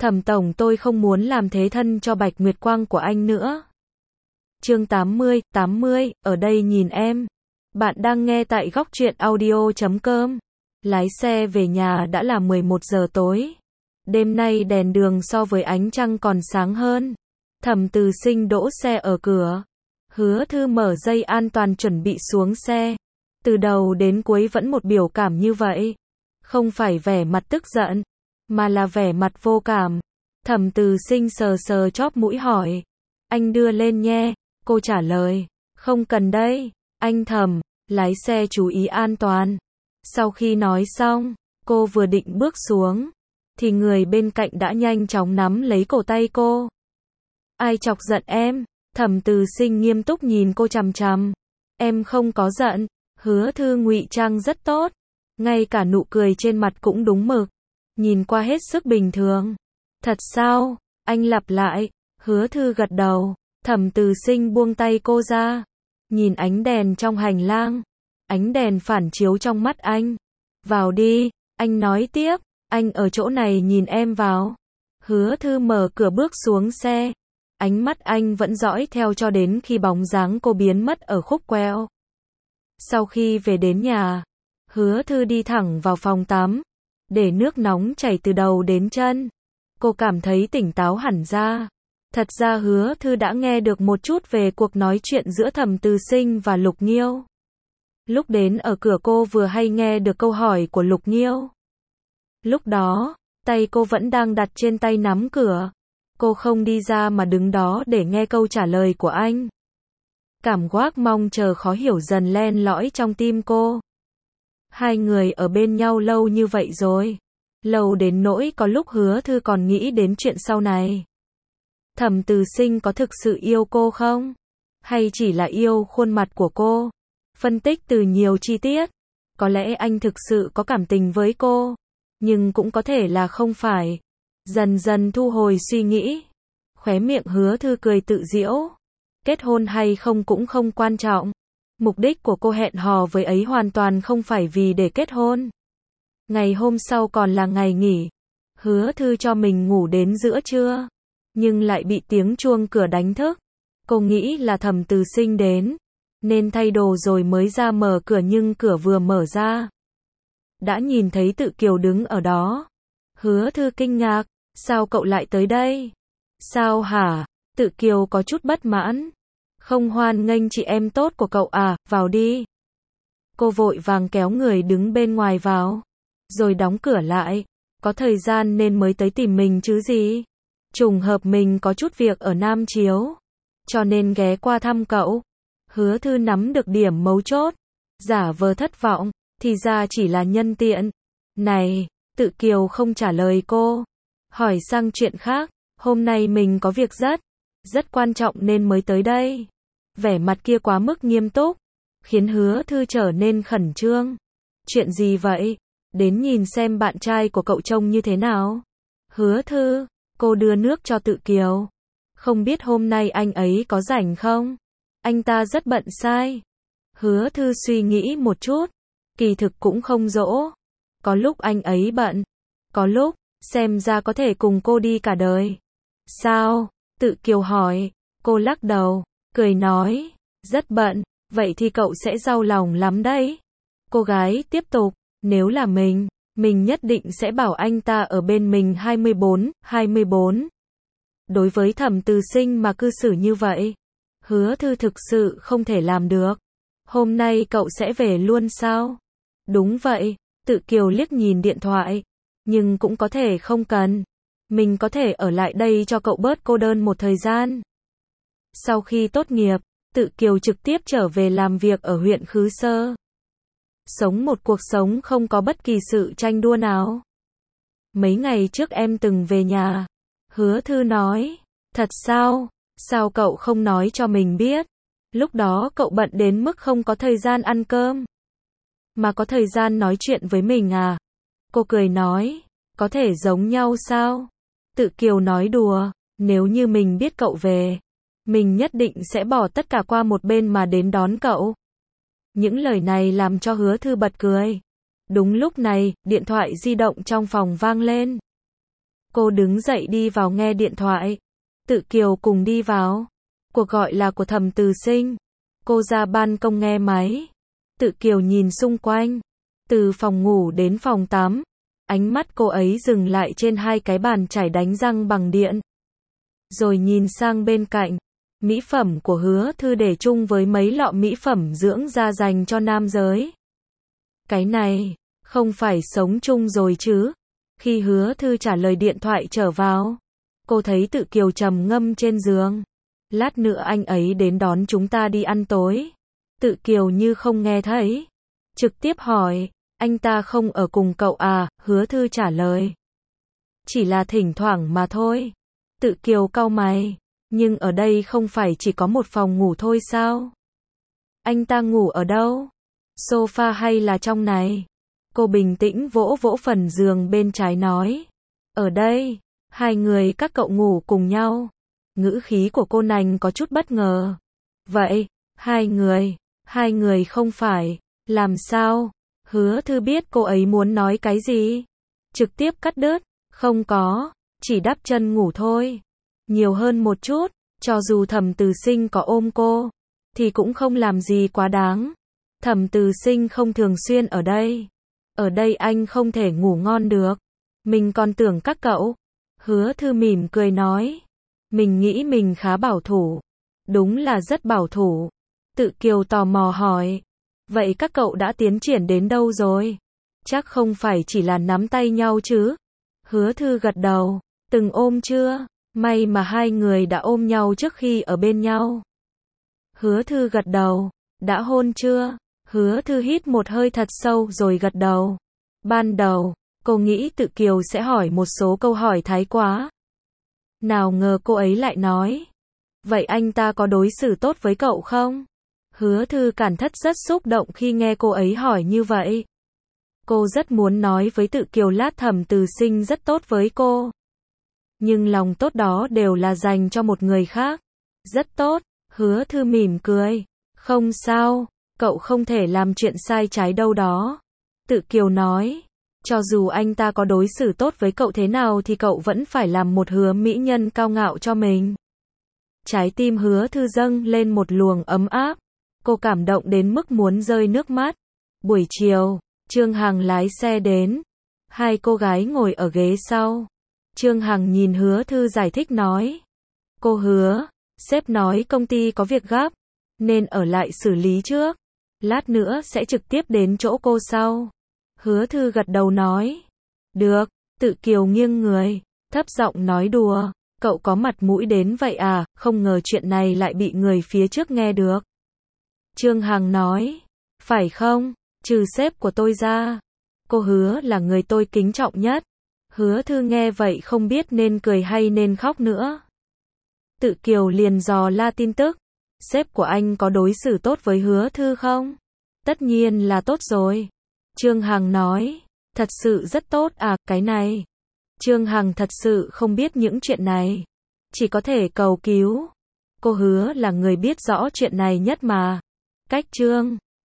Thẩm tổng, tôi không muốn làm thế thân cho Bạch Nguyệt Quang của anh nữa. Chương 80, ở đây nhìn em. Bạn đang nghe tại góc truyện audio.com. Lái xe về nhà đã là 11 giờ tối. Đêm nay đèn đường so với ánh trăng còn sáng hơn. Thẩm Từ Sinh đỗ xe ở cửa. Hứa Thư mở dây an toàn chuẩn bị xuống xe. Từ đầu đến cuối vẫn một biểu cảm như vậy. Không phải vẻ mặt tức giận, mà là vẻ mặt vô cảm. Thẩm Từ Sinh sờ sờ chóp mũi hỏi. Anh đưa lên nhé. Cô trả lời. Không cần đây. Anh Thẩm, lái xe chú ý an toàn. Sau khi nói xong, cô vừa định bước xuống, thì người bên cạnh đã nhanh chóng nắm lấy cổ tay cô. Ai chọc giận em? Thẩm Từ Sinh nghiêm túc nhìn cô chằm chằm. Em không có giận. Hứa Thư ngụy trang rất tốt. Ngay cả nụ cười trên mặt cũng đúng mực. Nhìn qua hết sức bình thường. Thật sao? Anh lặp lại. Hứa Thư gật đầu. Thẩm Từ Sinh buông tay cô ra. Nhìn ánh đèn trong hành lang. Ánh đèn phản chiếu trong mắt anh. Vào đi. Anh nói tiếp. Anh ở chỗ này nhìn em vào. Hứa Thư mở cửa bước xuống xe. Ánh mắt anh vẫn dõi theo cho đến khi bóng dáng cô biến mất ở khúc quẹo. Sau khi về đến nhà, Hứa Thư đi thẳng vào phòng tắm, để nước nóng chảy từ đầu đến chân. Cô cảm thấy tỉnh táo hẳn ra. Thật ra Hứa Thư đã nghe được một chút về cuộc nói chuyện giữa Thẩm Từ Sinh và Lục Nghiêu. Lúc đến ở cửa cô vừa hay nghe được câu hỏi của Lục Nghiêu. Lúc đó, tay cô vẫn đang đặt trên tay nắm cửa. Cô không đi ra mà đứng đó để nghe câu trả lời của anh. Cảm giác mong chờ khó hiểu dần len lỏi trong tim cô. Hai người ở bên nhau lâu như vậy rồi. Lâu đến nỗi có lúc Hứa Thư còn nghĩ đến chuyện sau này. Thẩm Từ Sinh có thực sự yêu cô không? Hay chỉ là yêu khuôn mặt của cô? Phân tích từ nhiều chi tiết. Có lẽ anh thực sự có cảm tình với cô. Nhưng cũng có thể là không phải. Dần dần thu hồi suy nghĩ. Khóe miệng Hứa Thư cười tự giễu. Kết hôn hay không cũng không quan trọng. Mục đích của cô hẹn hò với ấy hoàn toàn không phải vì để kết hôn. Ngày hôm sau còn là ngày nghỉ. Hứa Thư cho mình ngủ đến giữa trưa. Nhưng lại bị tiếng chuông cửa đánh thức. Cô nghĩ là Thẩm Từ Sinh đến. Nên thay đồ rồi mới ra mở cửa, nhưng cửa vừa mở ra. Đã nhìn thấy Tự Kiều đứng ở đó. Hứa Thư kinh ngạc. Sao cậu lại tới đây? Sao hả? Tự Kiều có chút bất mãn. Không hoan nghênh chị em tốt của cậu à, vào đi. Cô vội vàng kéo người đứng bên ngoài vào. Rồi đóng cửa lại. Có thời gian nên mới tới tìm mình chứ gì. Trùng hợp mình có chút việc ở Nam Chiếu. Cho nên ghé qua thăm cậu. Hứa Thư nắm được điểm mấu chốt. Giả vờ thất vọng. Thì ra chỉ là nhân tiện. Này, Tự Kiều không trả lời cô. Hỏi sang chuyện khác. Hôm nay mình có việc rất quan trọng nên mới tới đây. Vẻ mặt kia quá mức nghiêm túc, khiến Hứa Thư trở nên khẩn trương. Chuyện gì vậy? Đến nhìn xem bạn trai của cậu trông như thế nào. Hứa Thư, cô đưa nước cho Tự Kiều. Không biết hôm nay anh ấy có rảnh không? Anh ta rất bận sai. Hứa Thư suy nghĩ một chút. Kỳ thực cũng không dỗ. Có lúc anh ấy bận. Có lúc, xem ra có thể cùng cô đi cả đời. Sao? Tự Kiều hỏi. Cô lắc đầu, cười nói. Rất bận. Vậy thì cậu sẽ đau lòng lắm đấy. Cô gái tiếp tục. Nếu là mình nhất định sẽ bảo anh ta ở bên mình 24. Đối với Thẩm Từ Sinh mà cư xử như vậy, Hứa Thư thực sự không thể làm được. Hôm nay cậu sẽ về luôn sao? Đúng vậy. Tự Kiều liếc nhìn điện thoại. Nhưng cũng có thể không cần. Mình có thể ở lại đây cho cậu bớt cô đơn một thời gian. Sau khi tốt nghiệp, Tự Kiều trực tiếp trở về làm việc ở huyện Khứ Sơ. Sống một cuộc sống không có bất kỳ sự tranh đua nào. Mấy ngày trước em từng về nhà. Hứa Thư nói. Thật sao? Sao cậu không nói cho mình biết? Lúc đó cậu bận đến mức không có thời gian ăn cơm. Mà có thời gian nói chuyện với mình à? Cô cười nói. Có thể giống nhau sao? Tự Kiều nói đùa. Nếu như mình biết cậu về, mình nhất định sẽ bỏ tất cả qua một bên mà đến đón cậu. Những lời này làm cho Hứa Thư bật cười. Đúng lúc này, điện thoại di động trong phòng vang lên. Cô đứng dậy đi vào nghe điện thoại. Tự Kiều cùng đi vào. Cuộc gọi là của Thẩm Từ Sinh. Cô ra ban công nghe máy. Tự Kiều nhìn xung quanh. Từ phòng ngủ đến phòng tắm. Ánh mắt cô ấy dừng lại trên hai cái bàn chải đánh răng bằng điện. Rồi nhìn sang bên cạnh. Mỹ phẩm của Hứa Thư để chung với mấy lọ mỹ phẩm dưỡng da dành cho nam giới. Cái này, không phải sống chung rồi chứ? Khi Hứa Thư trả lời điện thoại trở vào, cô thấy Tự Kiều trầm ngâm trên giường. Lát nữa anh ấy đến đón chúng ta đi ăn tối. Tự Kiều như không nghe thấy. Trực tiếp hỏi, anh ta không ở cùng cậu à? Hứa Thư trả lời. Chỉ là thỉnh thoảng mà thôi. Tự Kiều cau mày. Nhưng ở đây không phải chỉ có một phòng ngủ thôi sao? Anh ta ngủ ở đâu? Sofa hay là trong này? Cô bình tĩnh vỗ vỗ phần giường bên trái nói. Ở đây, hai người các cậu ngủ cùng nhau. Ngữ khí của cô nàng có chút bất ngờ. Vậy, hai người không phải, làm sao? Hứa Thư biết cô ấy muốn nói cái gì. Trực tiếp cắt đứt, không có, chỉ đắp chân ngủ thôi. Nhiều hơn một chút, cho dù Thẩm Từ Sinh có ôm cô, thì cũng không làm gì quá đáng. Thẩm Từ Sinh không thường xuyên ở đây. Ở đây anh không thể ngủ ngon được. Mình còn tưởng các cậu. Hứa Thư mỉm cười nói. Mình nghĩ mình khá bảo thủ. Đúng là rất bảo thủ. Tự Kiều tò mò hỏi. Vậy các cậu đã tiến triển đến đâu rồi? Chắc không phải chỉ là nắm tay nhau chứ? Hứa Thư gật đầu. Từng ôm chưa? May mà hai người đã ôm nhau trước khi ở bên nhau. Hứa Thư gật đầu. Đã hôn chưa? Hứa Thư hít một hơi thật sâu rồi gật đầu. Ban đầu, cô nghĩ Tự Kiều sẽ hỏi một số câu hỏi thái quá. Nào ngờ cô ấy lại nói. Vậy anh ta có đối xử tốt với cậu không? Hứa Thư cảm thấy rất xúc động khi nghe cô ấy hỏi như vậy. Cô rất muốn nói với Tự Kiều lát Thẩm Từ Sinh rất tốt với cô. Nhưng lòng tốt đó đều là dành cho một người khác. Rất tốt, Hứa Thư mỉm cười. Không sao, cậu không thể làm chuyện sai trái đâu đó. Tự Kiều nói. Cho dù anh ta có đối xử tốt với cậu thế nào thì cậu vẫn phải làm một Hứa mỹ nhân cao ngạo cho mình. Trái tim Hứa Thư dâng lên một luồng ấm áp. Cô cảm động đến mức muốn rơi nước mắt. Buổi chiều, Trương Hằng lái xe đến. Hai cô gái ngồi ở ghế sau. Trương Hằng nhìn Hứa Thư giải thích nói. Cô Hứa, sếp nói công ty có việc gấp, nên ở lại xử lý trước. Lát nữa sẽ trực tiếp đến chỗ cô sau. Hứa Thư gật đầu nói. Được, Tự Kiều nghiêng người, thấp giọng nói đùa. Cậu có mặt mũi đến vậy à, không ngờ chuyện này lại bị người phía trước nghe được. Trương Hằng nói. Phải không, trừ sếp của tôi ra. Cô Hứa là người tôi kính trọng nhất. Hứa Thư nghe vậy không biết nên cười hay nên khóc nữa. Tự Kiều liền dò la tin tức. Sếp của anh có đối xử tốt với Hứa Thư không? Tất nhiên là tốt rồi. Trương Hằng nói. Thật sự rất tốt à, cái này. Trương Hằng thật sự không biết những chuyện này. Chỉ có thể cầu cứu. Cô Hứa là người biết rõ chuyện này nhất mà. Cách Trương